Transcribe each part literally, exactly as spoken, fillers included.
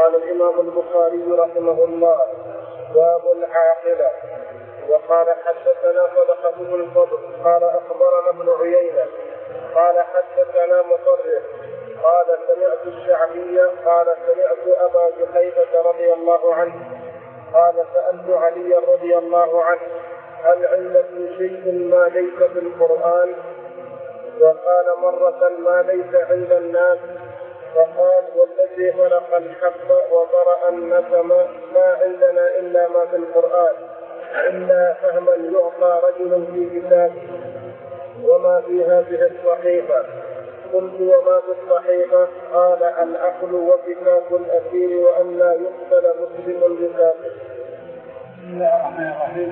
قال الإمام البخاري رحمه الله: باب العاقلة. وقال حدثنا صدقة بن الفضل قال أخبرنا ابن عيينة قال حدثنا مطرف قال سمعت الشعبي قال سمعت أبا جحيفة رضي الله عنه قال سألت علي رضي الله عنه: هل عندك شيء ما ليس في القرآن؟ وقال مرة: ما ليس عند الناس. فقال: والذي خلق الحب وبرأ النسم ما عندنا إلا ما في القرآن، إلا فهما يعطى رجل في كتابه. وما في هذه الصحيفة؟ قلت: وما في الصحيفة؟ قال: العقل وفكاك الأسير وأن لا يقتل مسلم بكافر. بسم الله الرحمن الرحيم.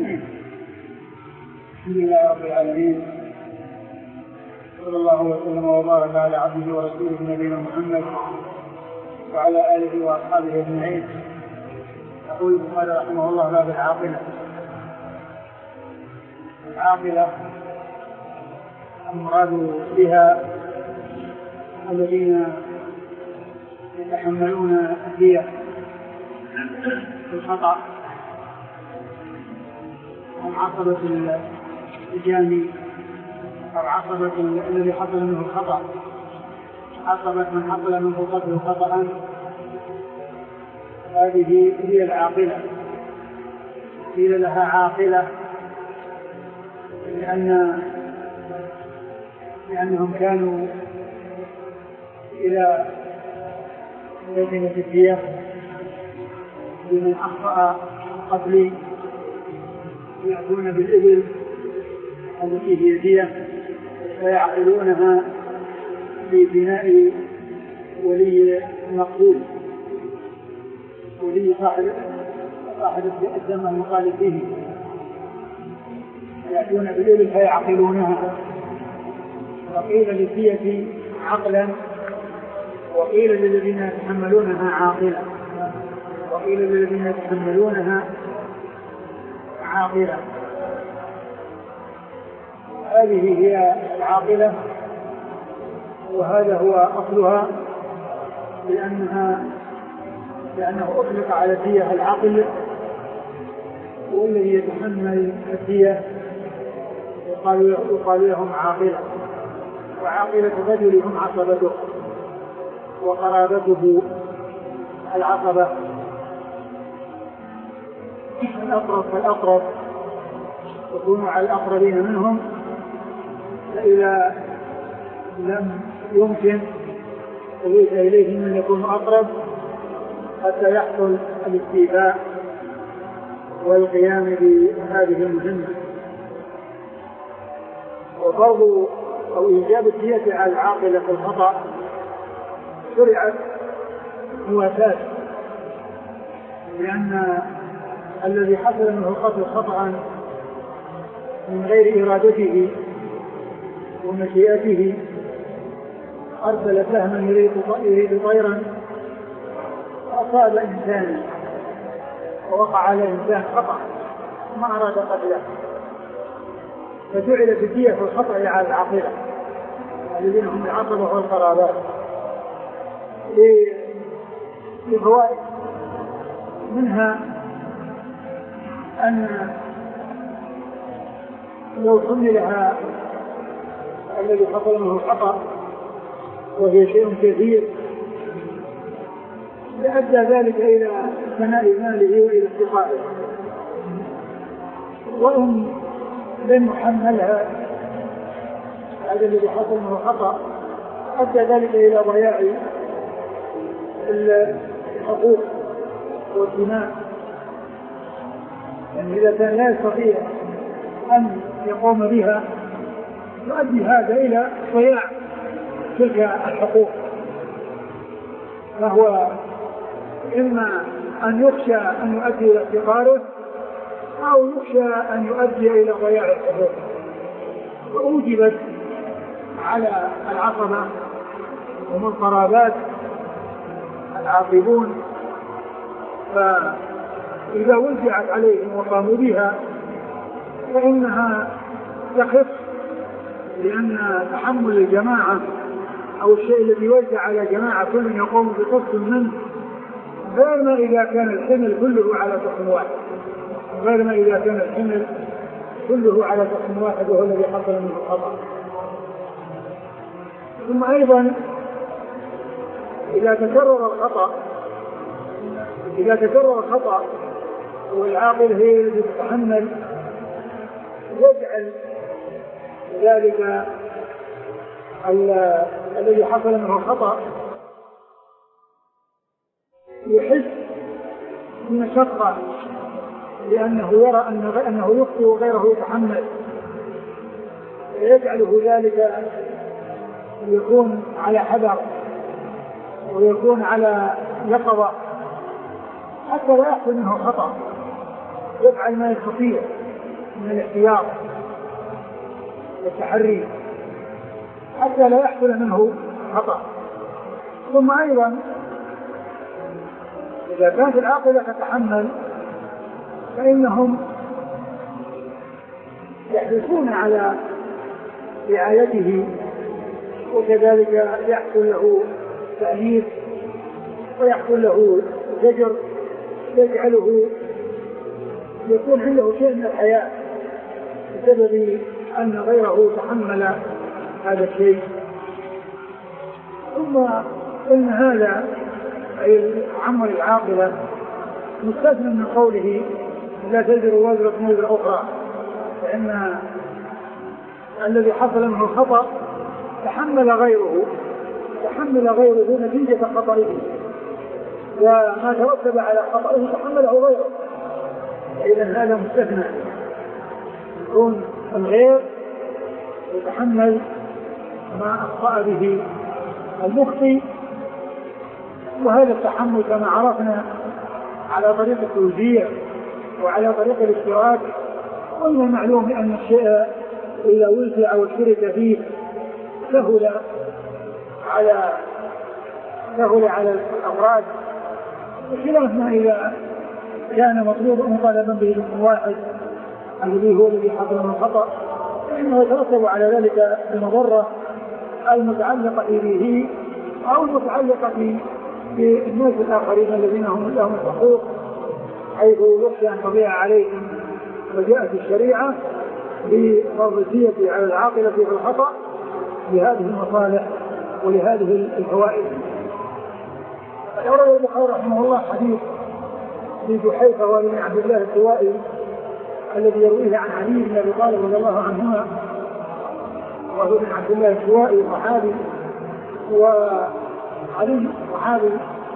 الحمد لله رب العالمين، صلى الله وسلم وبارك على عبده ورسوله نبينا محمد وعلى آله وأصحابه أجمعين. يقول البخاري رحمه الله: باب العاقلة. العاقلة المراد بها الذين يتحملون الدية الخطأ، هم عصبة الجاني أو عصبة الذي حصل منه الخطأ، عصبة من حصل منه قتل خطأ، هذه هي العاقلة. قيل لها عاقلة لأن لأنهم كانوا إلى لجنة الدية لمن أخطأ قتلي يأتون بالإبل التي هي دية فيعقلونها لبناء ولي المقتول، ولي صاحب صاحب الدم المقال فيه، يأتون بالإبل فيعقلونها. وقيل للدية عقلا، وقيل للذين يتحملونها عاقلة، وقيل للذين يتحملونها عاقلة. هذه هي العاقلة، وهذا هو أصلها، لأنها لأنه أطلق على الدية العقل، والذي يتحمل الدية يقال لهم عاقلة. وعاقلة الرجل هم عصبته وقرابته العصبة، الأقرب فالأقرب يكون على الأقربين منهم، فإذا لم يمكن تلوث إليهم من يكون أقرب حتى يحصل الاستيفاء والقيام بهذه المهمة. وفرض أو إيجاب الدية على العاقلة في الخطأ شرعت مواساة، لأن الذي حصل منه القتل خطأ من غير إرادته ومشيئته، أرسل سهما يريد طيرا أصاب إنسانا ووقع على إنسان خطأ ما أراد قتله، فجعلت الدية في الخطأ على العاقلة الذين هم العصبة والقرابات لفوائد، منها أن لو حملها الذي حصل منه الخطأ وهي شيء كثير لأدى ذلك إلى فناء ماله وإلى استقامته، وإن لم يحملها هذا الذي حصل منه خطأ أدى ذلك إلى ضياع الحقوق والدماء. يعني إذا كان لا يستطيع أن يقوم بها يؤدي هذا إلى ضياع تلك الحقوق، فهو إما أن يخشى أن يؤدي إلى احتقاره أو يخشى أن يؤدي إلى ضياع الحقوق. وأوجبت على العصبة هم القرابات العاقبون، فإذا وزعت عليهم وقاموا بها فإنها تخف، لأن تحمل الجماعة أو الشيء الذي يوزع على جماعة كل يقوم بقسط منه غير ما إذا كان الحمل كله على شخص واحد غير ما إذا كان الحمل كله على شخص واحد وهو الذي حصل منه الخطأ. ثم أيضا إذا تكرر الخطأ إذا تكرر الخطأ والعاقل هي التي تتحمل، يجعل ذلك الذي حصل منه الخطأ يحس بمشقة، لأنه يرى أنه يخطئ وغيره يتحمل، ويجعله ذلك يكون على حذر ويكون على يقظة حتى لا يحصل منه خطأ، يفعل ما يستطيع من الاحتياط والتحري حتى لا يحصل منه خطأ. ثم أيضا إذا كانت العاقلة تتحمل فإنهم يحرصون على رعايته، وكذلك يحصل له تأنيب ويحصل له زجر يجعله يكون عنده شيء من الحياة بسبب أن غيره تحمل هذا الشيء. ثم إن هذا أي عمل العاقلة مستثنى من قوله لا تزر وازرة وزر أخرى، فإن الذي حصل منه الخطأ تحمل غيره تحمل غيره نتيجة خطئه، وما ترتب على خطئه تحمله غيره، إذا هذا مستثنى، يكون الغير يتحمل ما أخطأ به المخطئ. وهذا التحمل كما عرفنا على طريق التوزيع وعلى طريق الاشتراك، ومن المعلوم أن الشيء إذا وزع واشترك فيه سهل على سهل على الأفراد، بخلاف ما إذا كان مطلوب مطالبا به من واحد الذي هو الذي حصل من الخطأ، فإنه يترتب على ذلك المضرة المتعلقة به أو المتعلقة بالناس الآخرين الذين هم لهم الحقوق، حيث يخشى أن تضيع عليهم. وجاءت الشريعة بفرضية على العاقلة في الخطأ لهذه المصالح ولهذه الفوائد. يروي البخاري رحمه الله حديث في جحيفة وابن عبد الله السوائي الذي يرويه عن علي بن أبي طالب رضي الله عنهما، وهو ابن عبد الله السوائي صحابي وعلي صحابي،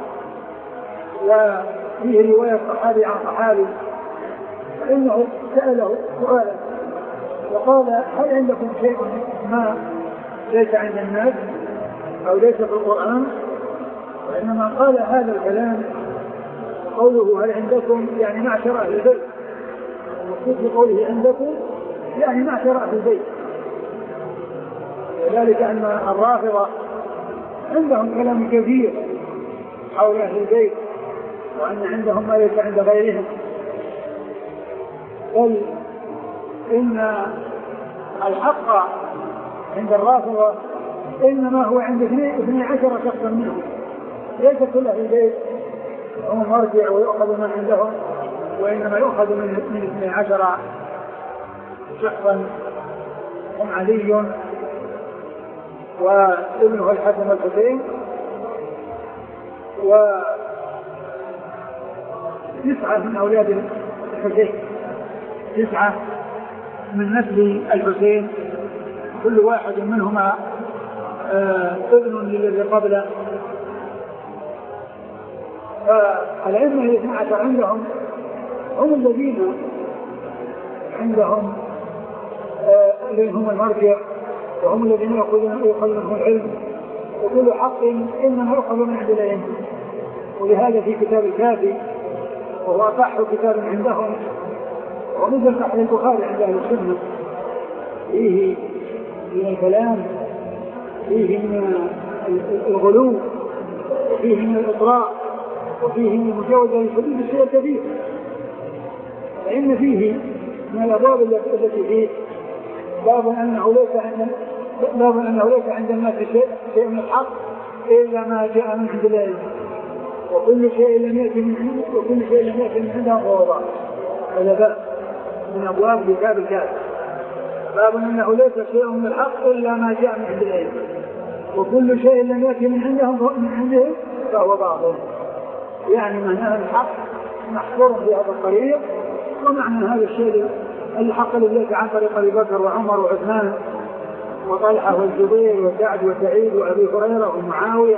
وفيه رواية صحابي عن صحابي، فإنه سأله سؤالا وقال هل عندكم شيء ما ليس عند الناس أو ليس في القرآن؟ وإنما قال هذا الكلام قوله هل عندكم يعني معشر أهل البيت، المقصود بقوله عندكم يعني معشر أهل البيت، وذلك أن الرافضة عندهم كلام كثير حول أهل البيت، وأن عندهم ما ليس عند غيرهم، بل إن الحق عند الرافضة إنما هو عند اثني عشر شخصا منهم، ليس كل أهل البيت هم مرجع ويؤخذ من عندهم، وإنما يؤخذ من اثني عشر شخصا هم علي وابنه الحسن والحسين وتسعة من أولاد الحسين، تسعة من نسل الحسين، كل واحد منهما ابن للذي قبله. فالأئمة الاثنى عشر عندهم هم الذين عندهم الذين هم المرجع، وهم الذين يأخذون منهم العلم، وكل حق إنما يأخذ من عند الأئمة. ولهذا في كتاب الكافي وهو أصح كتاب عندهم، ومثل صحيح البخاري عند أهل السنة، فيه من الكلام، فيه من الغلو، وفيه من الإطراء، وفيه من المجاوزة للحدود الشيء الكثير. فإن فيه من الأبواب التي فيه باب أنه ليس عند باب أنه ليس عند الناس شيء شيء من الحق إلا ما جاء من عند الله، وكل شيء لم يأتي من عنده وكل شيء لم يأتي من عنده فهو باطل. هذا باب من أبواب كتاب الكافر، باب أنه ليس شيء من الحق إلا ما جاء من عند العلم، وكل شيء لم يأتي من عندهم من عندهم فهو باطل. يعني معناه الحق محصور في هذا الطريق، ومعنى هذا الشيء الحق الذي يأتي عن طريق أبي بكر وعمر وعثمان وطلحة والزبير وسعد وسعيد وأبي هريرة ومعاوية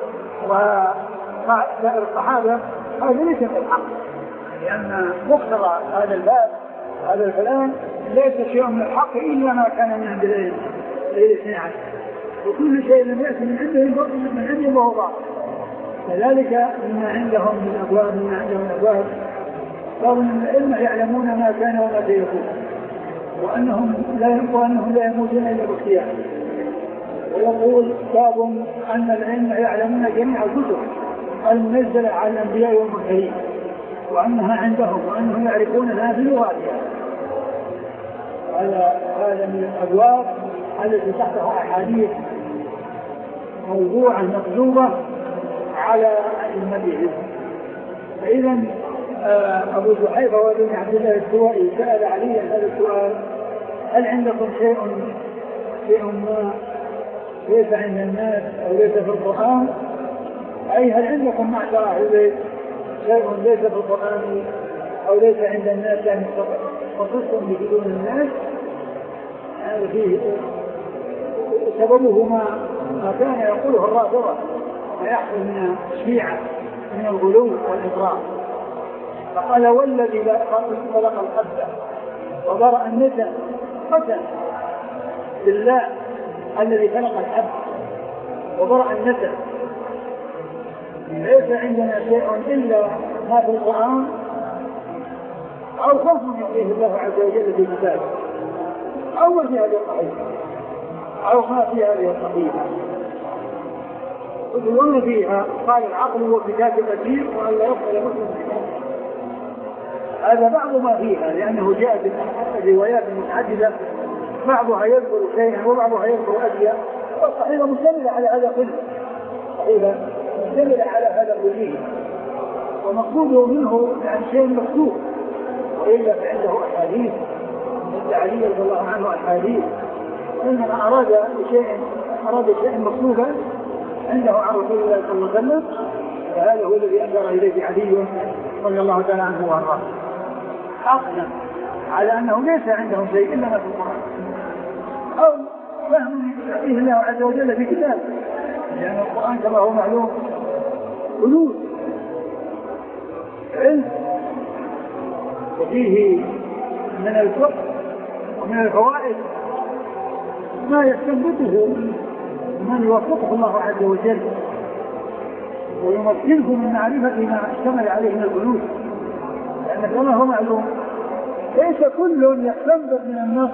وسائر الصحابة، هذا ليس من الحق، لأن مقتضى هذا الباب هذا الكلام ليس شيء من الحق إلا ما كان من عند العلم الاثنين عشر، وكل شيء لم يأتي من عندهم من عندهم وهو باطل. كذلك مما عندهم من أبواب مما عندهم من أبواب قالوا أن العلم يعلمون ما كان وما سيكون، وأنهم لا وأنهم لا يموتون إلا باختيار. ويقول باب أن العلم يعلمون جميع الكتب المنزلة على الأنبياء والمرسلين، وأنها عندهم وأنهم يعرفونها بلغاتها. هذا هذا من الأبواب التي تحتها أحاديث موضوعة مكذوبة على أئمتهم. فإذا أبو جحيفة وابن عبد الله السوائي سأل علي هذا السؤال: هل عندكم شيء شيء ما ليس عند الناس أو ليس في القرآن؟ أي هل عندكم معشر أهل البيت شيء ليس في القرآن أو ليس عند الناس يعني خصوصا بدون الناس؟ هذا فيه سببه ما ما كان يقوله الرافضة، ما يحصل من الشيعة من الغلو والإطراء. فقال: والذي خلق الحبة وبرأ النسل قسم بالله الذي خلق الحبة وبرأ النسل، ليس عندنا شيء إلا ما في القرآن أو فهم يعطيه الله عز وجل في كتابه، أو في هذه الصحيفة أو ما في هذه الصحيفة. ومن فيها قال: العقل هو كتاب كثير وأن لا يقبل مسلم. هذا بعض ما فيها، لأنه جاء في روايات متعددة بعضها يذكر شيئا وبعضها يذكر أشياء، والصحيفة مشتملة على هذا كله، صحيحة مشتملة على هذا كله، ومقصوده منه عن شيء مكتوب، وإلا فعنده أحاديث مثل علي رضي الله عنه أحاديث، إنما أراد شيء أراد شيء مكتوبا عنده عن رسول الله صلى الله عليه وسلم، فهذا هو الذي أشار إليه علي رضي الله تعالى عنه وأرضاه، حقا على أنه ليس عندهم شيء إلا ما في القرآن أو فهم يعطيه الله عز وجل في كتابه، لأن القرآن كما هو معلوم كنوز علم، وفيه من الفقه ومن الفوائد ما يستنبطه من يوفقه الله عز وجل ويمكنه من معرفة ما اشتمل عليه من الكنوز، لأن كما هو معلوم ليس كل يستنبط من النص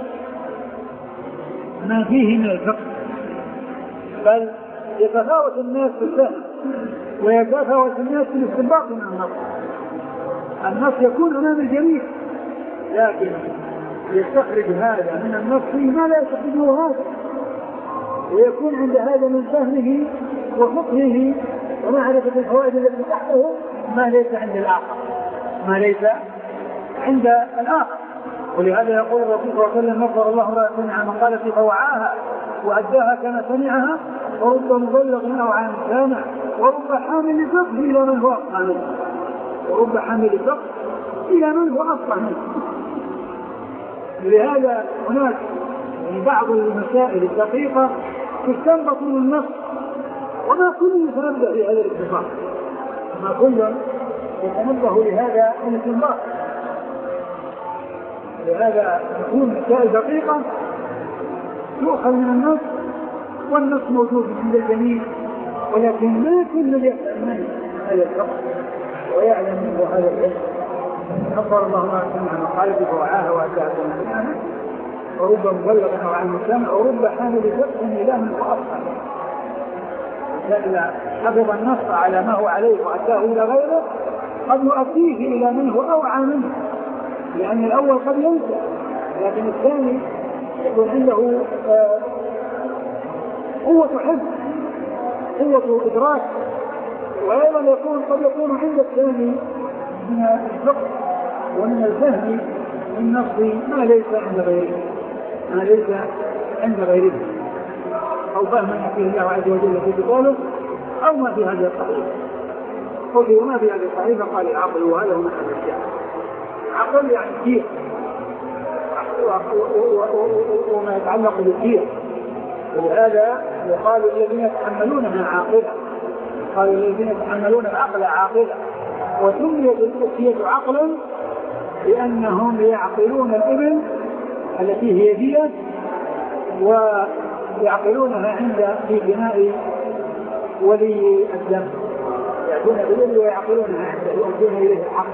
ما فيه من الفقه، بل يتفاوت الناس في الفهم ويتفاوت الناس في الاستنباط من النص. النص يكون أمام الجميع، لكن يستخرج هذا من النص ما لا يستخرجه هذا، ويكون عند هذا من فهمه وفقهه ومعرفة الفوائد التي تحته ما ليس عند الآخر ما ليس عند الآخر. ولهذا يقول الرسول صلى الله عليه وسلم: نصر الله لا سمع من قال في فوعاها وأداها كما سمعها، ورب مبلغ أو عن سامع، ورب حامل فقه إلى من هو أفقه منه ورب حامل فقه إلى من هو أفقه منه. لهذا هناك بعض المسائل الدقيقة تستنبط من النص، وما كل يتنبه لهذا الاستنباط، ما كل يتنبه لهذا الاستنباط. لهذا تكون مسائل دقيقة تؤخذ من النص، والنص موجود عند الجميع، ولكن ما كل يفهم منه هذا الفقه ويعلم منه هذا العلم. نصر الله ما سمع من قال في فوعاها وأداها كما سمعها، ورب مبلغ أو عن سامع، ورب حامل فقه إلى من هو أفقه منه. إذا حفظ النص على ما هو عليه وأداه إلى غيره قد يؤديه إلى من هو أوعى منه، لأن الأول قد ينسى، لكن الثاني يكون عنده قوة حفظ قوة إدراك وأيضا يكون قد يكون عند الثاني من الفقه ومن الفهم النصي ما ليس عند غيره ما ليس عند غيره أو فهم فيه الله عز وجل في كتابه أو ما في هذا الصحيح. وفي ما في هذا الصحيح قال العقل وهذا هو محل الشيء. العقل يعني كيف وما يتعلق بالكيف، ولهذا يقال الذين يتحملونها عاقلة، قال الذين يتحملون العقل عاقلة، وسميت الأسية عقلا لأنهم يعقلون الإبل التي هي دية ويعقلونها عند في بناء ولي الدم، يأتون بالإبل ويعقلونها عنده يؤدون إليه الحق.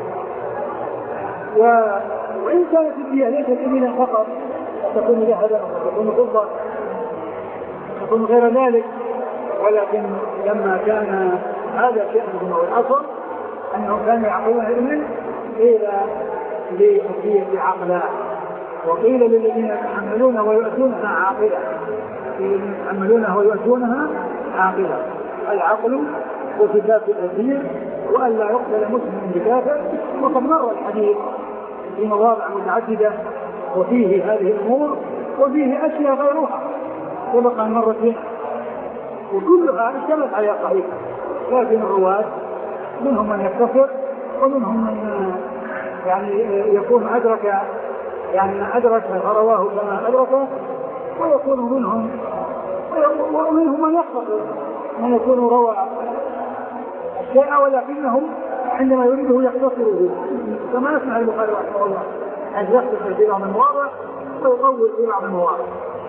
وإن كانت الدية ليست إبلا فقط تكون ذهبا وتكون فضة تكون غير ذلك، ولكن لما كان هذا شأنهم أو الأصل أنهم كانوا يعقلون الإبل قيل للدية عقلا، وقيل للذين يتحملون ويؤتونها عاقلة، الذين يتحملونها ويؤتونها عاقلة. العقل وصفات الأدية وأن لا يقتل مسلم بكافر، وقد مر الحديث في مواضع متعددة وفيه هذه الأمور وفيه أشياء غيرها سبق أن مرت هنا، وكلها اشتملت على صحيح، لكن الرواة منهم من يكتفر ومنهم من يعني يكون أدرك يعني أدرك فرواه كما أدركه، ويكون منهم ومنهم من يختصر من يكون روى الشيء ولكنهم عندما يريده يختصره، كما يسمع البخاري رحمه الله أن يختصر في بعض المواضع ويطول في بعض المواضع.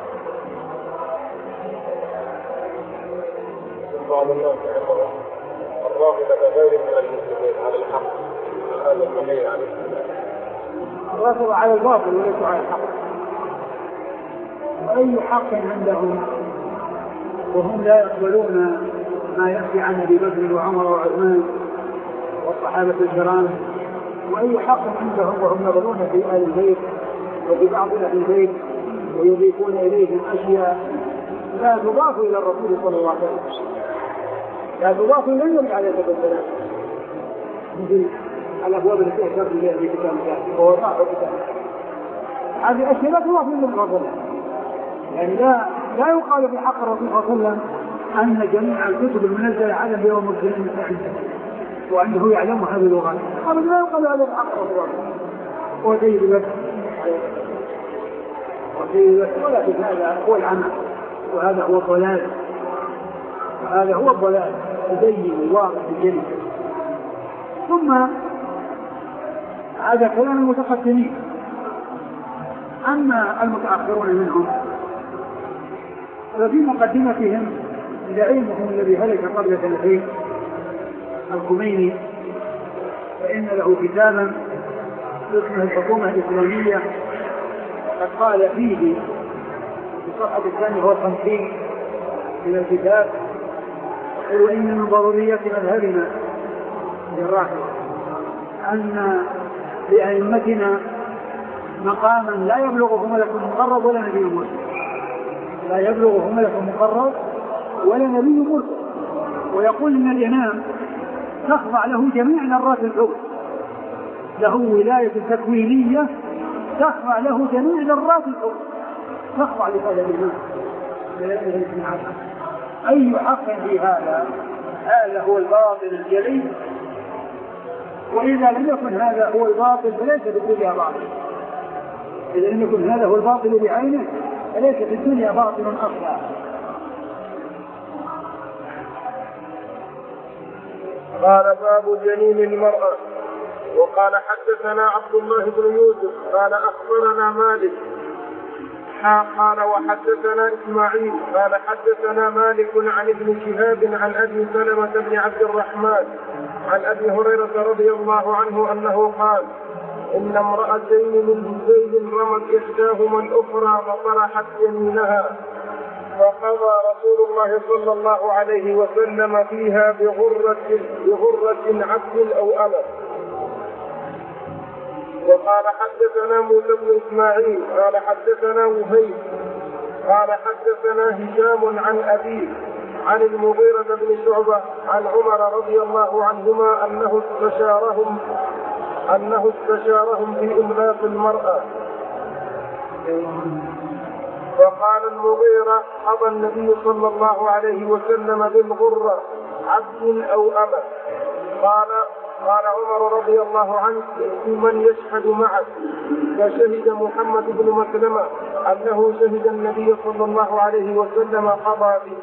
بعض الناس الرافضة غير من المسلمين على الحق، هذا الصحيح عليه الرافضة على الباطل وليس على الحق. وأي حق عندهم وهم لا يقبلون ما يأتي عن أبي بكر وعمر وعثمان والصحابة الكرام، وأي حق عندهم وهم يظنون في آل البيت وفي بعض أهل البيت ويضيفون إليهم أشياء لا تضاف إلى الرسول صلى الله عليه وسلم، لا تضاف إلى النبي عليه الصلاة والسلام، مثل الأبواب التي أشرت إليها في كتاب الله وهو صاحب كتاب هذه أشياء لا تضاف إلى النبي صلى الله عليه وسلم. يعني لا لا يقال في حق الرسول صلى الله عليه وسلم أن جميع الكتب المنزلة على الأنبياء والمرسلين وأنه يعلم هذه اللغات، هذا لا يقال هذا في حق الرسول وسيد بس وسيد بس، ولكن هذا هو العمل وهذا هو الضلال، وهذا هو الضلال يبين الواقع الجلي. ثم هذا كلام المتقدمين. أما المتأخرون منهم ففي مقدمتهم زعيمهم الذي هلك قبل سنتين الخميني، فإن له كتابا اسمه الحكومة الإسلامية، قد قال فيه في الصفحة الثانية والخمسين من الكتاب يقول إن من ضروريات مذهبنا للرافضة أن لأئمتنا مقاما لا يبلغه ملك مقرب ولا نبي مرسل، لا يبلغه ملك مقرب ولا نبي مرسل، ويقول إن الإمام تخضع له جميع ذرات الكون، له ولاية تكوينية تخضع له جميع ذرات الكون، تخضع لهذا الإمام. أي حق في هذا؟ هذا هو الباطل الجلي، وإذا لم يكن هذا هو الباطل فليس في الدنيا باطل، إذا لم يكن هذا هو الباطل بعينه فليس في الدنيا باطل أصلا. قال باب جنين المرأة. وقال حدثنا عبد الله بن يوسف قال أخبرنا مالك قال وحدثنا إسماعيل قال حدثنا مالك عن ابن شهاب عن أبي سلمة بن عبد الرحمن عن أبي هريرة رضي الله عنه أنه قال إن امرأتين من زيد رمت إحداهما الأخرى فطرحت يمينها، فقضى رسول الله صلى الله عليه وسلم فيها بغرة, بغرة عبد أو أمة. وقال حدثنا موسى بن إسماعيل قال حدثنا وهيب قال حدثنا هشام عن أبيه عن المغيرة بن شعبة عن عمر رضي الله عنهما أنه استشارهم أنه استشارهم في إملاق المرأة، فقال المغيرة: قضى النبي صلى الله عليه وسلم بالغرة عبد أو أمة. قال قال عمر رضي الله عنه: من يشهد معك؟ فشهد محمد بن مسلمة أنه شهد النبي صلى الله عليه وسلم قضى به.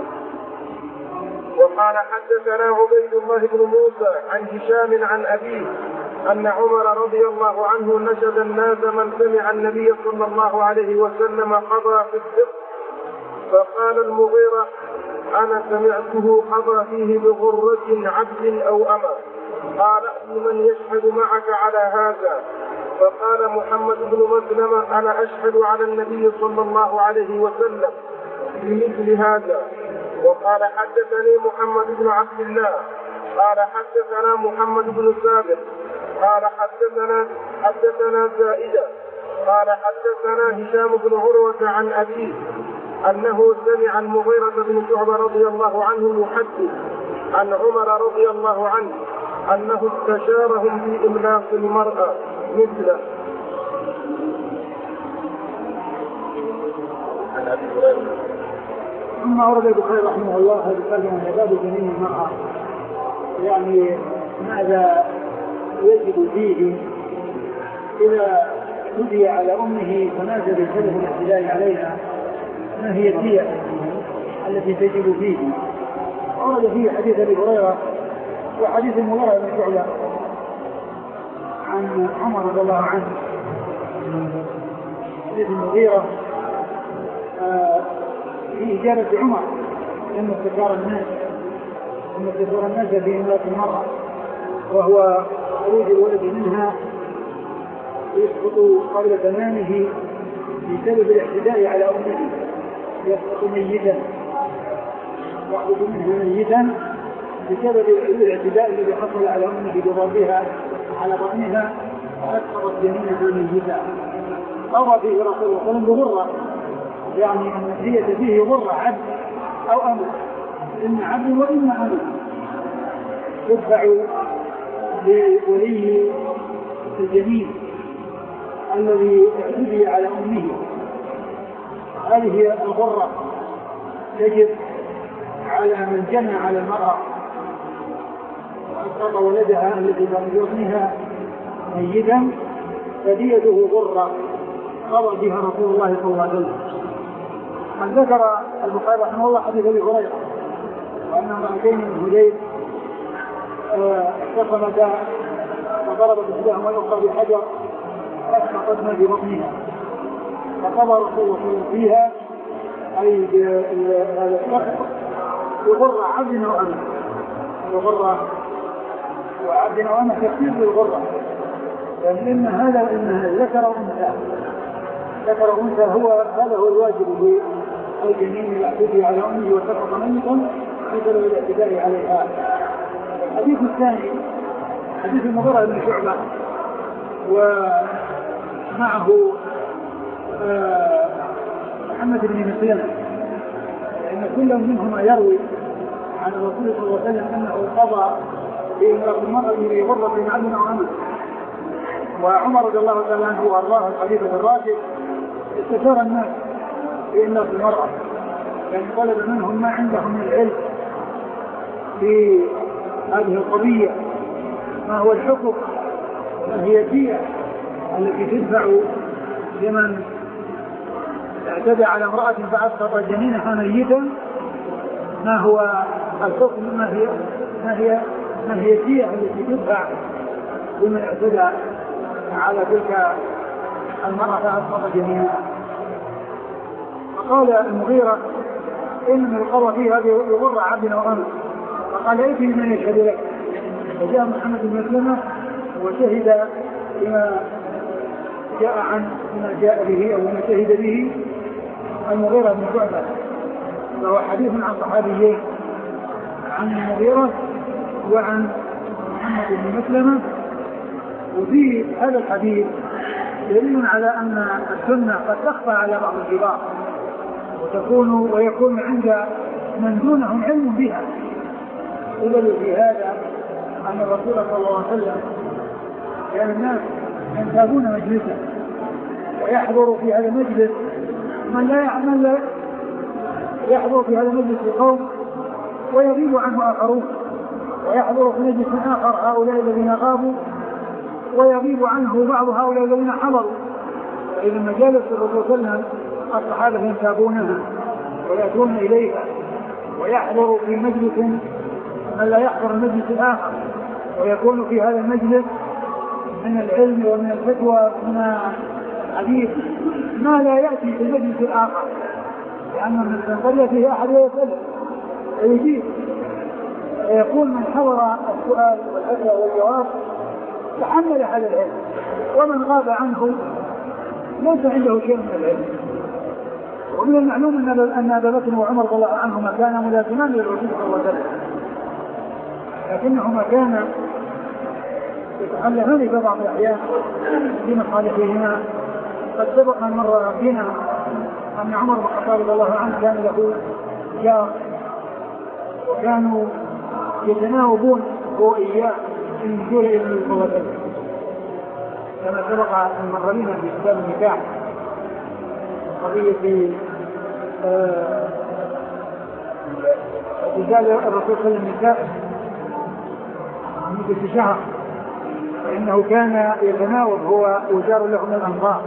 وقال: حدثنا عبيد الله بن موسى عن هشام عن أبيه أن عمر رضي الله عنه نشد الناس من سمع النبي صلى الله عليه وسلم قضى في الفقه، فقال المغيرة: أنا سمعته قضى فيه بغرة عبد أو أمة. قال: من يشهد معك على هذا؟ فقال محمد بن مسلمة: أنا أشهد على النبي صلى الله عليه وسلم بمثل هذا. وقال: حدثني محمد بن عبد الله قال حدثنا محمد بن ثابت قال حدثنا حدثنا زائدة قال حدثنا هشام بن عروة عن أبيه أنه سمع المغيرة بن شعبة رضي الله عنه يحدث عن عمر رضي الله عنه أنه استشارهم في إملاق المرأة مثله. عن أبي هريرة. ثم أورد البخاري رحمه الله هذا الكلام عن باب جنين المرأة، يعني ماذا يجب فيه إذا هدي على أمه فنازل السلف الاعتداء عليها، ما هي الدية التي تجب فيه. أورد فيه حديث أبي هريرة وحديث المغيرة بن شعبة عن عمر رضي الله عنه. حديث المغيرة في إجابة عمر لما استشار الناس لما استشار الناس في إملاق المرأة، وهو خروج الولد منها يسقط قبل تمامه بسبب الاعتداء على أمه، يسقط ميتا يخرج منها ميتا بسبب الاعتداء الذي حصل على أمه بضربها على بطنها فأسقطت جنينها ميتا. قضى فيه رسول الله صلى الله عليه وسلم بغرة، يعني أن الدية فيه غرة عبد أو أمة، إما عبد وإما أمة، تدفع لولي الجنين الذي اعتدي على أمه. هذه الغرة تجب على من جنى على المرأة وأسقط ولدها الذي لم يرمها ميتا، فديته غرة قضى بها رسول الله صلى الله عليه وسلم. من ذكر البخاري رحمه الله حديث أبي هريرة وأن امرأتين من هذيل اختصمتا فضربت إحداهما الأخرى بحجر فأسقطتها ببطنها، فقضى رسول الله صلى الله عليه وسلم فيها أي هذا السقط بغرة عبد أو أمة. بغرة وعبد أو أمة تخفيف بالغرة، يعني إن هذا إن ذكر أنثى ذكر أنثى هو هذا هو الواجب للجنين الاعتداء على أمه وسقط ميتا بسبب الاعتداء عليها. الحديث الثاني حديث المغيرة بن شعبة ومعه محمد بن مسلمة، لأن كل منهما يروي عن الرسول صلى الله عليه وسلم أنه قضى بإملاق المرأة بغرة بن عبد أو أمة. وعمر رضي الله تعالى عنه وأرضاه الخليفة الراشد استشار الناس في إملاق المرأة، لأن طلب منهم ما عندهم من العلم في هذه القضية، ما هو الحقوق، ما هي الدية التي تدفع لمن اعتدى على امرأة فأسقط جنينها ميتا، ما هو الحكم، ما هي ما هي ما هي الدية التي تدفع لمن اعتدى على تلك المرأة فأسقط جنينها. فقال المغيرة: إن القضاء فيه هذه بغرة عبد أو أمة. فقال: ائتني من يشهد لك. فجاء محمد بن مسلمة وشهد بما جاء عن ما جاء به أو ما شهد به المغيرة بن شعبة، فهو حديث عن صحابيين، عن المغيرة وعن محمد بن مسلمة. وفي هذا الحديث دليل على أن السنة قد تخفى على بعض الكبار وتكون ويكون عند من دونهم علم بها. قبل في هذا أن الرسول صلى الله عليه وسلم كان الناس ينتابون مجلسا ويحضر في هذا المجلس من لا يعمل لا يحضر في هذا المجلس قوم ويغيب عنه آخرون، ويحضر في مجلس آخر هؤلاء الذين غابوا ويغيب عنه بعض هؤلاء الذين حضروا. إذا مجالس الرسول صلى الله عليه وسلم الصحابة ينتابونها ويأتون إليها، ويحضر في مجلس من لا يحضر المجلس الآخر، ويكون في هذا المجلس من العلم ومن الفتوى ومن الحديث ما لا يأتي في المجلس الآخر، لأن من القرية فيه أحد يسأل ويجيب، ويكون من حضر السؤال والأسئلة والجواب تحمل هذا العلم، ومن غاب عنه ليس عنده شيء من العلم. ومن المعلوم أن أبا بكر وعمر رضي الله عنهما كانا ملازمان للرسول صلى الله عليه وسلم، لكنهما كانا يتحلفان في بعض الأحيان بمصالحهما. قد سبق أن مر بنا أن عمر بن الخطاب رضي الله عنه كان له جار، وكانوا يتناوبون هو إياه النزول إلى النبي صلى الله عليه وسلم، كما سبق أن مر بنا في كتاب النكاح قضية رجال الرسول صلى الله عليه وسلم النساء مدة شهر، فإنه كان يتناوب هو وجار له من الأنصار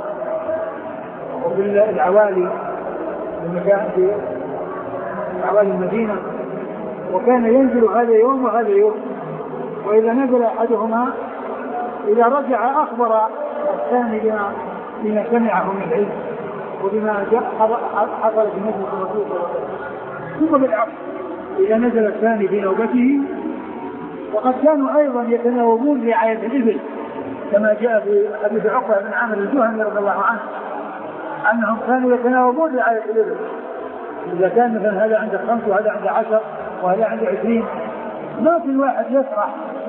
وفي العوالي المكان في عوالي المدينة، وكان ينزل هذا يوم وهذا يوم، وإذا نزل أحدهما إذا رجع أخبر الثاني بما, بما سمعه من العلم وبما حصل في مجلس الرسول صلى الله عليه وسلم. ثم بالعكس إذا نزل الثاني في نوبته. وقد كانوا أيضا يتناوبون رعاية الإبل، كما جاء في حديث عقبة بن عامر الجهني رضي الله عنه أنهم كانوا يتناوبون رعاية الإبل. إذا كان مثلا هذا عنده خمس وهذا عنده عشر وهذا عنده عشرين، ما في الواحد يسرح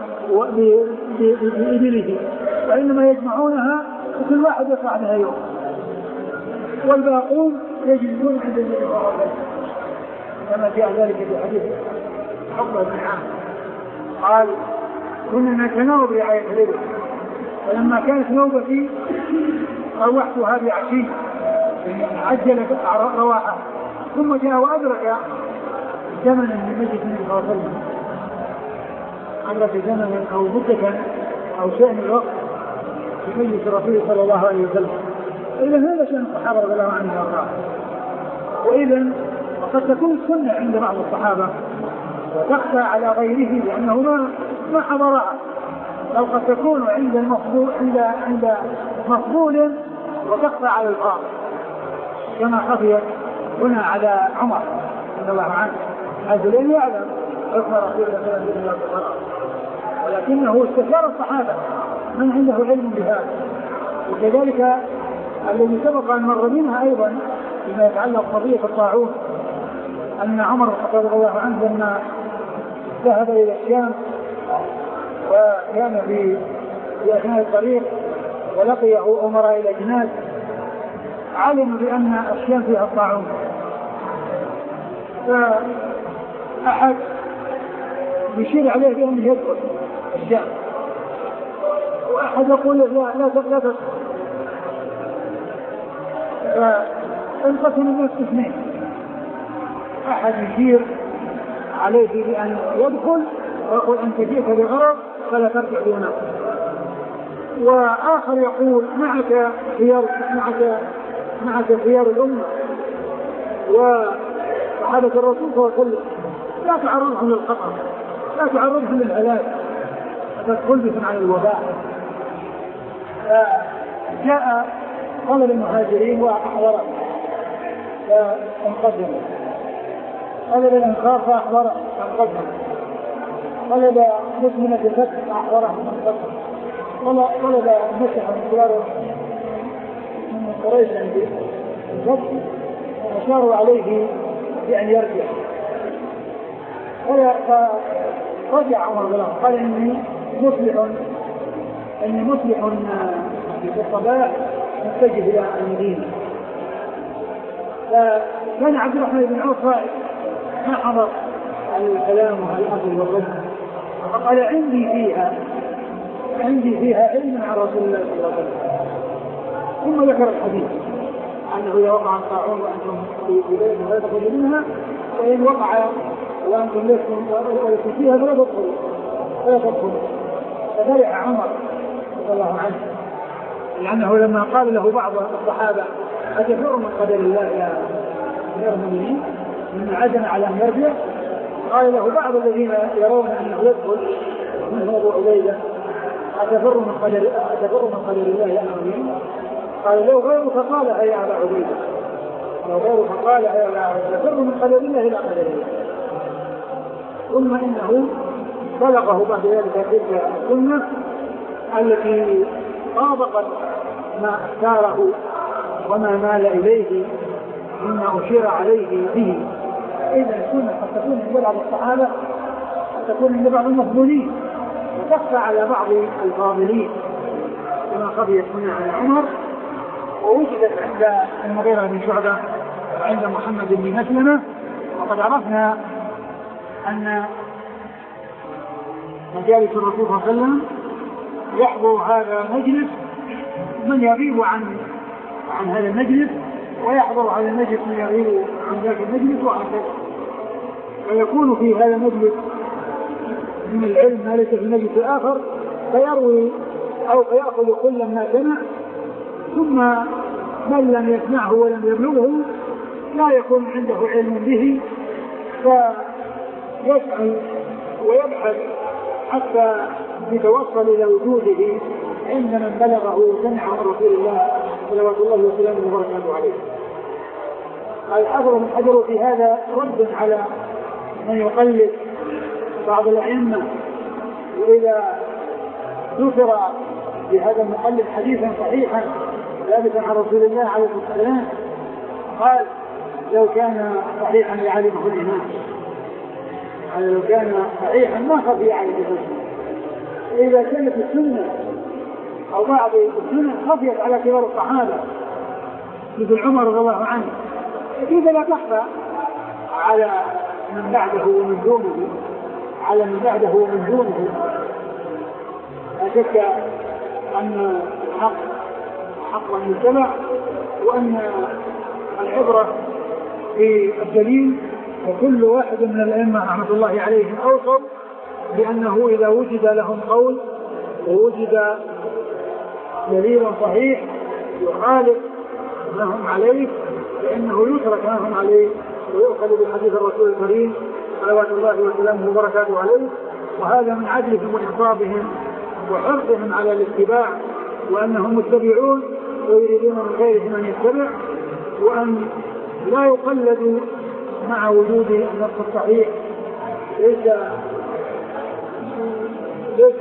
بإبله، وإنما يجمعونها وكل واحد يسرح بها يوم، والباقون يجلسون عند النبي صلى الله عليه وسلم، كما جاء ذلك في حديث عقبة بن عامر قال كنا نتناوب رعاية الإبل، فلما كانت نوبتي روحتها بعشي عجلت رواحه، ثم جاء وأدرك زمنا من مجلس النبي صلى الله عليه وسلم، أدرك زمنا أو مدة أو شيء من الوقت في مجلس الرسول صلى الله عليه وسلم. إذا هذا شأن الصحابة رضي الله عنهم وارضاهم. وإذا وقد تكون السنة عند بعض الصحابة وتخفى على غيره لأنه ما ما حضرها، أو قد تكون عند المفضول عند عند مفضول وتخفى على الغائب، كما خفيت هنا على عمر رضي الله عنه حيث لم يعلم حكم رسول الله صلى الله عليه وسلم، ولكنه استشار الصحابة من عنده علم بهذا. وكذلك الذي سبق أن مر منها أيضا فيما يتعلق قضية الطاعون، أن عمر بن الخطاب رضي الله عنه لما ذهب إلى الشام وكان في أثناء الطريق ولقيه أمراء الأجناد علموا بأن الشام فيها الطاعون، فأحد يشير عليه بأنه يدخل الشام، وأحد يقول لا لا لا تدخل، فانقسم الناس اثنين، أحد يشير عليه بأن يدخل ويقول أنت جئت بغرض فلا ترجع دونه، وآخر يقول معك خيار معك معك خيار الأمة وصحابة الرسول صلى الله عليه وسلم، لا تعرضهم للخطر، لا تعرضهم للهلاك، فتدخل بهم على الوباء. فجاء طلب المهاجرين وأحضره فانقدموا، طلب الانصار فأحضره فانقدموا، طلب مسلمة الفتح فأحضره فانقدموا، طلب مسح من كبار من قريش عندي الفتح وأشاروا عليه بأن يرجع، فرجع عمر بن الخطاب قال إني مصلح إني مصلح في الصباح متجه إلى المدينة. فكان عبد الرحمن بن عوف ما حضر الكلام والأخذ والرد، فقال عندي فيها عندي فيها علم عن رسول الله صلى الله عليه وسلم. ثم ذكر الحديث أنه إذا وقع الطاعون وأنتم في بلاد لا تخرجوا منها، وإن وقع وأنتم لستم ولستم فيها فلا تدخلوا فلا تدخلوا. ففرح عمر رضي الله عنه، لأنه لما قال له بعض الصحابة أتفر من قدر الله يا أمير المؤمنين من عزم على أن يرجع، قال له بعض الذين يرون أنه يدخل منه أبو عبيدة أتفر من قدر أتفر من قدر الله يا أمير؟ قال لو غيرك قالها يا أبا عبيدة، لو غيرك قالها يا أبا عبيدة أتفر من قدر الله إلى قدر الله. ثم إنه بلغه بعد ذلك تلك السنة التي طابقت ما اختاره وما مال إليه مما أشير عليه به. إذا السنة قد تكون عند بعض الصحابة، قد تكون عند بعض المفضولين، وتخفى على بعض الفاضلين كما خفيت هنا عن عمر، ووجدت عند المغيرة بن شعبة وعند محمد بن مسلمة. وقد عرفنا أن مجالس الرسول صلى الله عليه وسلم يحضر هذا المجلس من يغيب عن عن هذا المجلس، ويحضر هذا المجلس من يغيب عن ذاك المجلس، وهكذا. ويكون في هذا المجلس من العلم ما ليس في المجلس الآخر، فيروي أو فيأخذ كل ما سمع، ثم من لم يسمعه ولم يبلغه لا يكون عنده علم به، فيسأل ويبحث حتى يتوصل إلى وجوده عند من بلغه وسمع عن رسول الله صلوات الله وسلامه وبركاته عليه. الحافظ بن حجر في هذا رد على من يقلد بعض الأئمة، وإذا ذكر بهذا المقلد حديثا صحيحا ثابتا عن رسول الله عليه الصلاة والسلام قال لو كان صحيحا لعلمه الإمام، يعني لو كان صحيحا ما خفي عليه الرسول. إذا كانت السنة أو بعض السنة خفيت على كبار الصحابة مثل عمر رضي الله عنه، أكيد لا تخفى على من بعده ومن دونه على من بعده ومن دونه. لا شك أن الحق حق أن يتبع، وأن العبرة في الدليل. وكل واحد من الأئمة رحمة الله عليهم أوصوا بأنه إذا وجد لهم قول ووجد دليل صحيح يخالف ما هم عليه فإنه يترك ما هم عليه ويؤخذ بحديث الرسول الكريم صلوات الله وسلامه وبركاته عليه. وهذا من عدلهم وإنصافهم وحرصهم على الاتباع، وأنهم متبعون ويريدون من غيرهم أن يتبع، وأن لا يقلدوا مع وجود النص الصحيح ليس ليس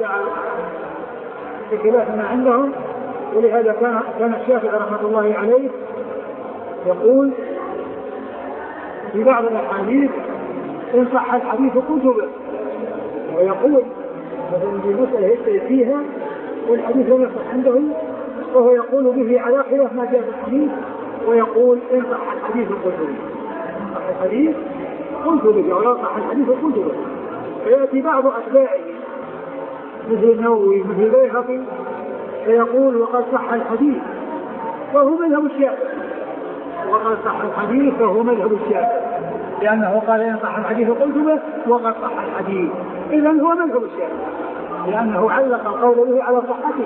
بخلاف ما عندهم. ولهذا كان كان الشافعي رحمة الله عليه يقول في بعض الأحاديث إن صح الحديث قلت به، ويقول مثلا في مسألة يستيقظ فيها والحديث لم يصح عنده فهو يقول به على خلاف ما جاء في الحديث، ويقول إن صح الحديث قلت به، إن صح الحديث قلت به، ولا صح الحديث قلت به. فيأتي بعض أتباعه مثل النووي مثل البيهقي فيقول وقد صح الحديث فهو مذهب الشافعي، وقد صح الحديث فهو مذهب الشافعي، لأنه قال إن صح الحديث قلت به وقد صح الحديث، إذن هو مذهب الشافعي لأنه علق القول به على صحته.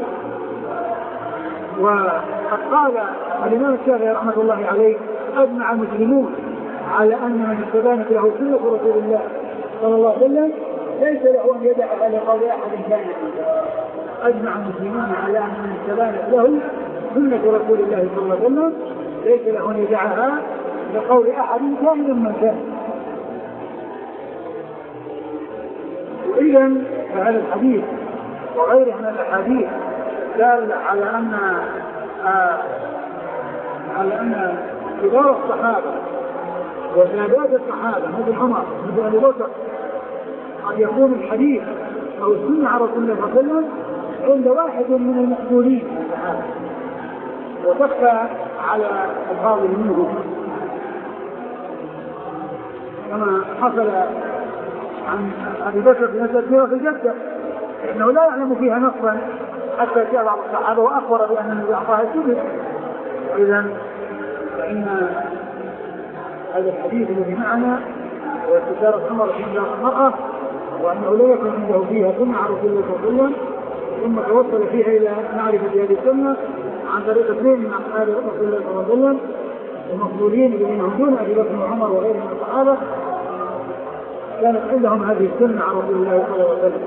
وقد قال الإمام الشافعي رحمة الله عليه أجمع المسلمون على أن من استبانت له سنة رسول الله صلى الله عليه وسلم ليس له أن يدعها لقول أحد كان فيه. أجمع المسلمون على أن من استبانت له سنة رسول الله صلى الله عليه وسلم ليس له أن يدعها لقول أحد كان من كان. وإذا فهذا الحديث وغيره من الأحاديث دال على أن آه على أن كبار الصحابة وسادات الصحابة مثل عمر مثل أبي بكر قد يكون الحديث أو السنة عن رسول الله صلى الله عليه وسلم عند واحد من المقبولين من الصحابة وتخفى على الفاضل منه. كما حصل عن أبي بكر في مسألة سيرة الجدة إنه لا يعلم فيها نصا حتى جاء بعض الصحابة وأخبر بأن النبي أعطاها السدس. إذن فإن هذا الحديث الذي معنا واستشارة عمر في المرأة وأنه لا يكون عنده فيها سنة عن رسول الله صلى الله عليه وسلم ثم توصل فيها إلى معرفة هذه السنة عن طريق اثنين من أصحاب رسول الله صلى الله عليه وسلم المفضولين الذين هم دون أبي بكر وعمر وغيرهم من الصحابة كانت عندهم هذه السنة عن رسول الله صلى الله عليه وسلم.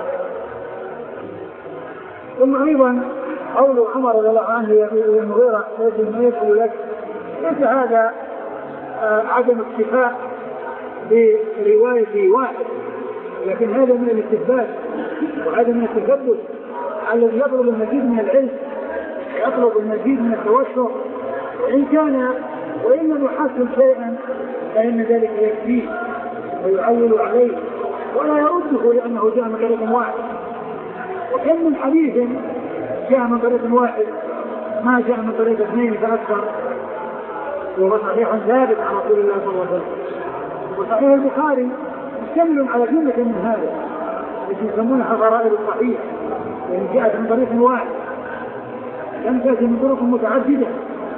ثم أيضا قول عمر رضي الله عنه للمغيرة ليس ما يدخل لك ليس هذا آه عدم اكتفاء برواية واحد، لكن هذا من الاستثبات وهذا من التثبت الذي يطلب المزيد من العلم يطلب المزيد من التوسع إن كان وإن لم يحصل شيئا فإن ذلك يكفيه ويعول عليه ولا يرده لأنه جاء من طريق واحد. وكم من حديث جاء من طريق واحد ما جاء من طريق اثنين فأكثر وهو صحيح ثابت عن رسول الله صلى الله عليه وسلم. وصحيح البخاري مشتمل على جملة من هذا التي يسمونها غرائب الصحيح يعني جاءت من طريق واحد لم تأتي من طرق متعددة.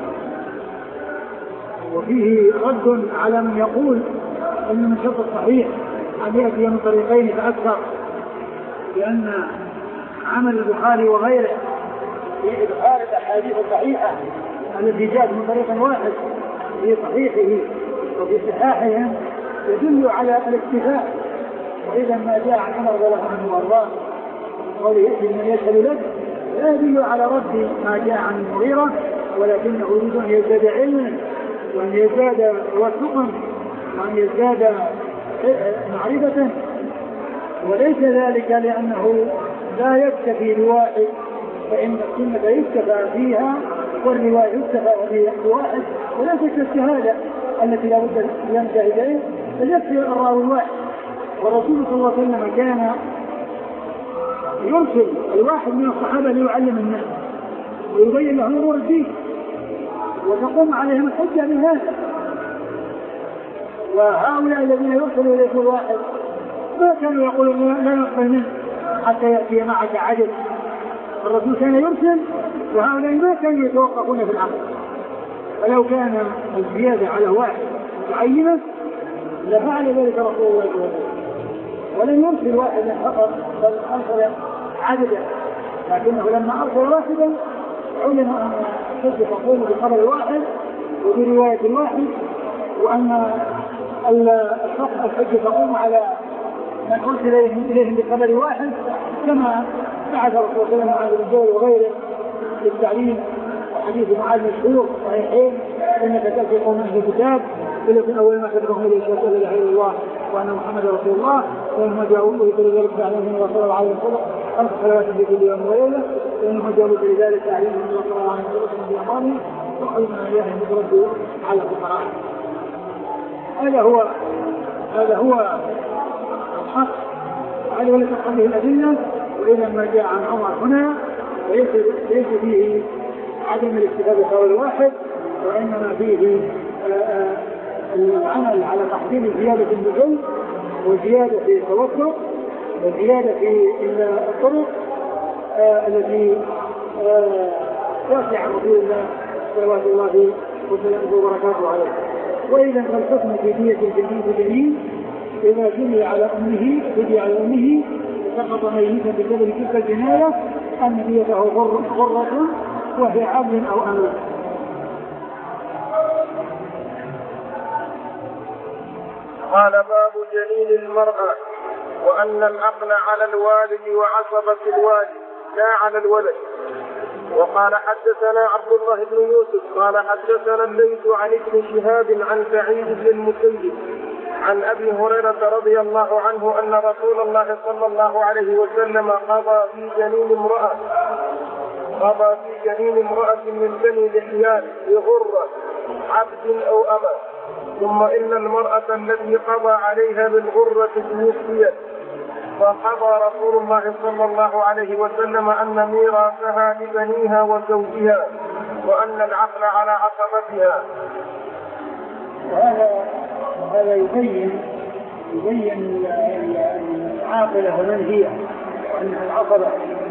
وفيه رد على من يقول أن من شرط الصحيح أن يأتي من طريقين فأكثر لأن عمل البخاري وغيره في إدخال الأحاديث الصحيحة التي جاءت من طريق واحد في صحيحه وفي صحاحهم يدل على الاكتفاء. وإذا ما جاء عن عمر رضي الله عنه وارضاه قال يأتي من يشهد لك لا يدل على رد ما جاء عن المغيرة ولكنه يريد أن يزداد علما وأن يزداد توثقا وأن يزداد معرفة وليس ذلك لأنه لا يكتفي بواحد فإن السنة يكتفى فيها والرواية يكتفى فيها بواحد وليس كالشهادة التي لا بد ينتهي إليه فيكفي الراوي الواحد. والرسول صلى الله عليه وسلم كان يرسل الواحد من الصحابة ليعلم الناس ويبين له أمور الدين وتقوم عليهم الحجة بهذا. وهؤلاء الذين يرسلوا إليه الواحد ما كانوا يقولون لا نقبل منه حتى يأتي معك عدد. الرسول كان يرسل وهؤلاء ما كانوا يتوقفون في العقل فلو كان الزيادة على واحد معينة لفعل ذلك رسول الله صلى الله عليه وسلم ولم يرسل واحدا فقط بل أرسل عددا لكنه لما أرسل واحدا علم أن الحج تقوم بخبر واحد وبرواية واحد وأن الحج تقوم على من أرسل إليهم بخبر واحد كما بعث رسول الله صلى الله عليه وسلم الجبل وغيره للتعليم. حديث معاذ مشهور صحيحين انك تاتي قوم اهل الكتاب ولكن اول ما كتبهم الى شهاده لا اله الا الله وان محمدا رسول الله وانهم جاءوا الى ذلك تعليمهم وصلى الله عليه وسلم خمس صلوات في كل يوم وليله وانهم جاءوا الى ذلك تعليمهم وصلى الله عليه وسلم في امامهم وكل من اياهم يتردوا على الفقراء. هذا هو هذا هو الحق هذا الذي تقوم به الادله. واذا ما جاء عن عمر هنا ليس ليس فيه عدم الاكتفاء بقول واحد وإنما فيه العمل على تحصيل زيادة بالعلم وزيادة في التوسع وزيادة في الطرق التي واسع رسول الله صلوات الله وسلامه وبركاته عليه. وإذا فالحكم في دية الجنين الجنين إذا جني على أمه جني على أمه سقط ميتا بسبب تلك الجناية أن ديته غرة وهي عبد أو أمر. قال باب جنين المرأة وأن العقل على الوالد وعصبة الوالد لا على الولد. وقال حدثنا عبد الله بن يوسف قال حدثنا الليث عن ابن شهاب عن سعيد بن المسيب عن أبي هريرة رضي الله عنه أن رسول الله صلى الله عليه وسلم قضى في جنين امرأة قضى في جنين امرأة من بني لحيان بغرة عبد أو أمة ثم إن المرأة التي قضى عليها بالغرة توفيت فقضى رسول الله صلى الله عليه وسلم أن ميراثها لبنيها وزوجها وأن العقل على عصبتها. وهذا وهذا يبين يبين العاقلة ومن هي، وأنها العصبة،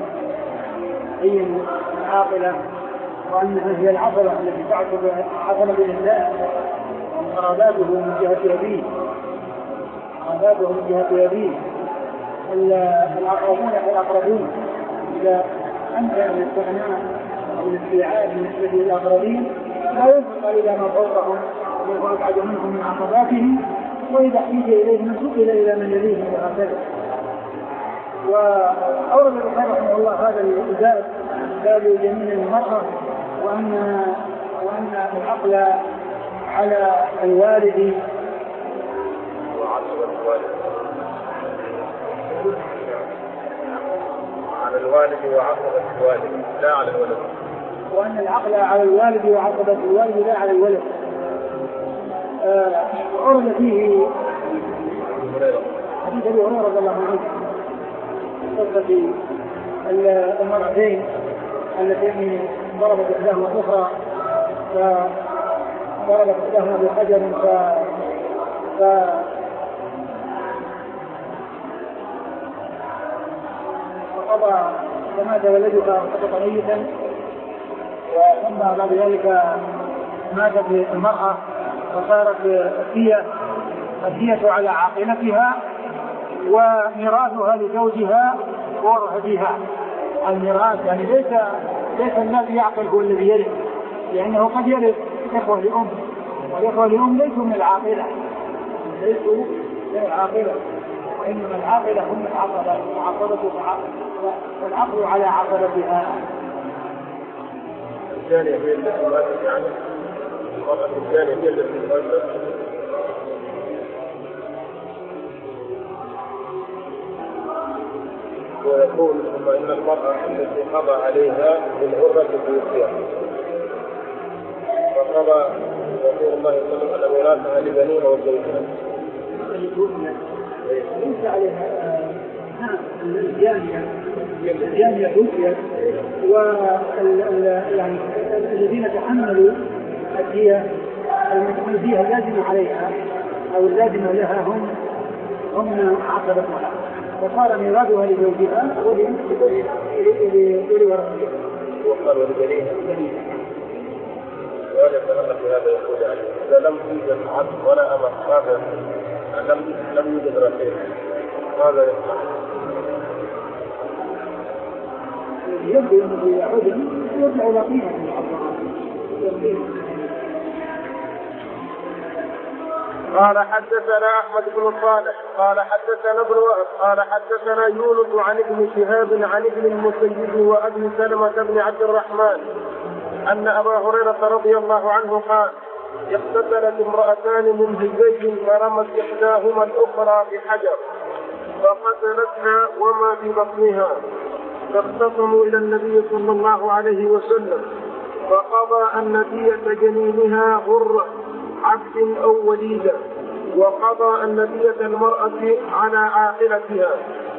يبين العاقلة وأنها هي العصبة التي تعصب عصبة الإنسان قراباته من جهة أبيه قراباته من جهة أبيه الأقربون الأقربون إذا أنت الاستغناء أو الاستيعاب بالنسبة للأقربين لا ينفق إلى ما فوقهم ويبعد منهم من عصباته، وإذا احتيج إليه من سئل إلى من يليه وهكذا. وأورد البخاري رحمه الله هذا الباب باب جميل المرأة، وأن وأن العقل على الوالد على الوالد وعصبة الوالد لا على الولد، وأن العقل على الوالد وعصبة الوالد لا على الولد. أورد فيه حديث أبي هريرة رضي الله عنه قصة المرأتين اللتين ضربت إحداهما الأخرى فضربت إحداهما بحجر ف ف فقضى فمات ولدها وسقط ميتا، وثم بعد ذلك ماتت المرأة فصارت الدية الدية على عاقلتها وميراثها لزوجها ورثتها. الميراث يعني ليس ليس الذي يعقل هو الذي يرث، لأنه قد يرث إخوة لأم، والإخوة لأم ليسوا من العاقلة ليسوا من العاقلة وإنما العاقلة هم العصبة وعصبة والعقل على عصبتها. الثانية هي التي ماتت يعني المرأة الثانية هي التي ماتت ويقول ثم إن المرأة التي قضى عليها بالغرة الجنسية فقضى رسول الله صلى الله عليه وسلم ميراثها لبنيها وزوجها ليس عليها الجانية الجانية توفيت والذين تحملوا الدية الدية اللازمة عليها أو اللازمة لها هم هم عصبتها، فصار ميراثها لزوجها ولورثتها وقال ولبنيها. ولا يتملك هذا يقول يعني إذا لم يوجد عبد ولا أمر هذا لم لم يوجد رقيق هذا يصح. يبدو أنه يعود يرجع إلى قيمة قال حدثنا أحمد بن صالح قال حدثنا ابن وهب قال حدثنا يونس عن ابن شهاب عن ابن المسيب وأبي سلمة بن عبد الرحمن أن أبا هريرة رضي الله عنه قال اقتتلت امرأتان من هجيج فرمت إحداهما الأخرى بحجر فقتلتها وما في بطنها، فاختصموا إلى النبي صلى الله عليه وسلم فقضى أن دية جنينها غرة عبد أو وليدة، وقضى أن دية المرأة على عاقلتها.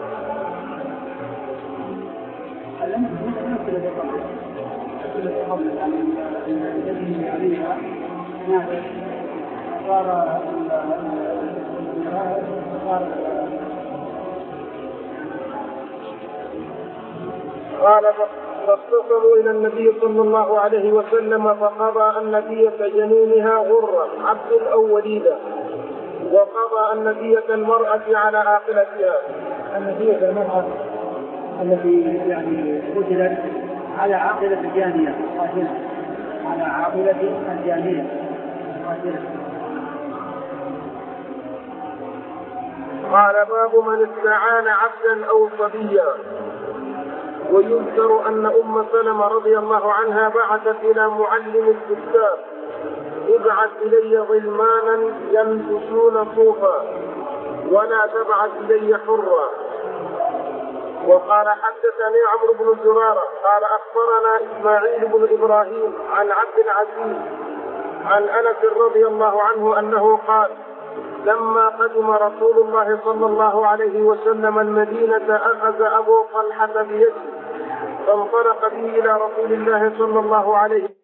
قال فاختصموا إلى النبي صلى الله عليه وسلم فقضى أن دية جنينها غرة عبد أو وليدة، وقضى أن دية المرأة على عاقلتها. أن دية المرأة التي يعني قتلت على عاقلة الجانية قاتلة على عاقلة الجانية قاتلة. قال باب من استعان عبدا أو صبيا. ويذكر أن أم سلمة رضي الله عنها بعثت إلى معلم الكتاب ابعث إلي غلمانا ينبشون صوفا ولا تبعث إلي حرا. وقال حدثني عمرو بن زرارة قال أخبرنا إسماعيل بن إبراهيم عن عبد العزيز عن أنس رضي الله عنه أنه قال لما قدم رسول الله صلى الله عليه وسلم المدينة أخذ أبو طلحة بيده فانطلق به إلى رسول الله صلى الله عليه وسلم